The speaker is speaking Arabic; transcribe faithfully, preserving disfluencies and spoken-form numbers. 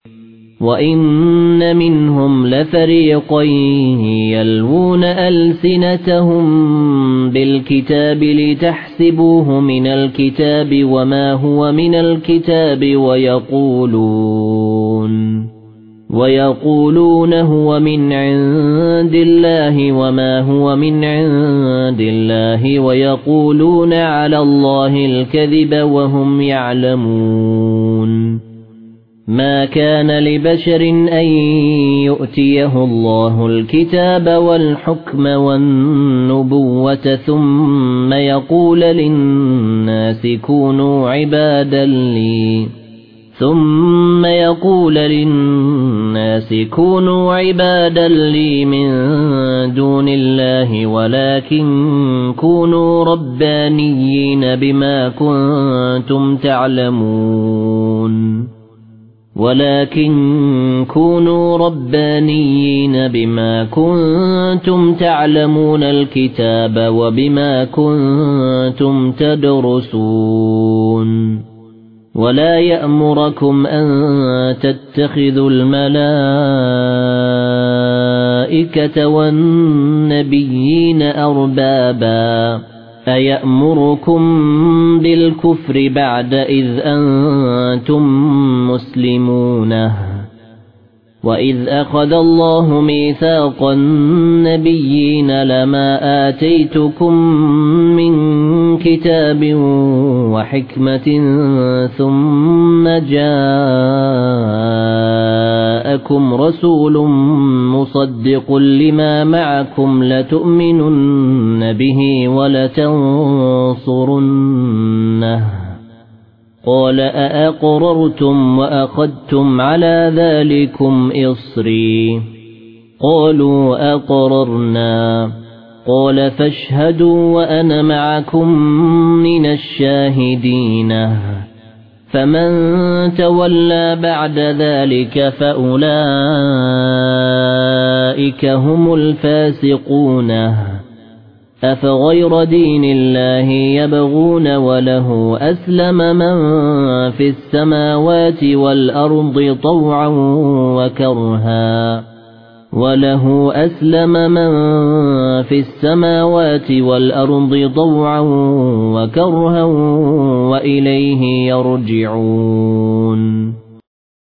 وَإِنَّ مِنْهُمْ لَفَرِيقًا يَلْوُونَ أَلْسِنَتَهُم بِالْكِتَابِ لِتَحْسَبُوهُ مِنَ الْكِتَابِ وَمَا هُوَ مِنَ الْكِتَابِ وَيَقُولُونَ وَيَقُولُونَ هُوَ مِنْ عِندِ اللَّهِ وَمَا هُوَ مِنْ عِندِ اللَّهِ وَيَقُولُونَ عَلَى اللَّهِ الْكَذِبَ وَهُمْ يَعْلَمُونَ مَا كَانَ لِبَشَرٍ أَن يُؤْتِيَهُ اللَّهُ الْكِتَابَ وَالْحُكْمَ وَالنُّبُوَّةَ ثُمَّ يَقُولُ لِلنَّاسِ كُونُوا عِبَادًا لِّي ثُمَّ يَقُولُ لِلنَّاسِ كُونُوا عِبَادًا لِّي مِن دُونِ اللَّهِ وَلَكِن كُونُوا رَبَّانِيِّينَ بِمَا كُنتُمْ تَعْلَمُونَ ولكن كونوا ربانيين بما كنتم تعلمون الكتاب وبما كنتم تدرسون ولا يأمركم أن تتخذوا الملائكة والنبيين أربابا أَيَأْمُرُكُم بِالْكُفْرِ بَعْدَ إِذْ أَنْتُمْ مُسْلِمُونَ وَإِذْ أَخَذَ اللَّهُ مِيثَاقَ النَّبِيِّينَ لَمَا آتَيْتُكُم مِّن كِتَابٍ وَحِكْمَةٍ ثُمَّ جَاءَكُمْ رَسُولٌ مُصَدِّقٌ لِّمَا مَعَكُمْ لَتُؤْمِنُنَّ بِهِ وَلَتَنصُرُنَّهُ قَالَ أَأَقْرَرْتُمْ وَأَخَذْتُمْ عَلَى ذَلِكُمْ إِصْرِي قَالُوا أَقْرَرْنَا قَالَ فَاشْهَدُوا وَأَنَا مَعَكُمْ مِنَ الشَّاهِدِينَ فَمَن تَوَلَّى بَعْدَ ذَلِكَ فَأُولَئِكَ هُمُ الْفَاسِقُونَ أَفَغَيْرَ دِينِ اللَّهِ يَبْغُونَ وَلَهُ أَسْلَمَ مَن فِي السَّمَاوَاتِ وَالْأَرْضِ طَوْعًا وَكَرْهًا وَلَهُ أَسْلَمَ مَن فِي السَّمَاوَاتِ وَالْأَرْضِ طَوْعًا وَكَرْهًا وَإِلَيْهِ يَرْجِعُونَ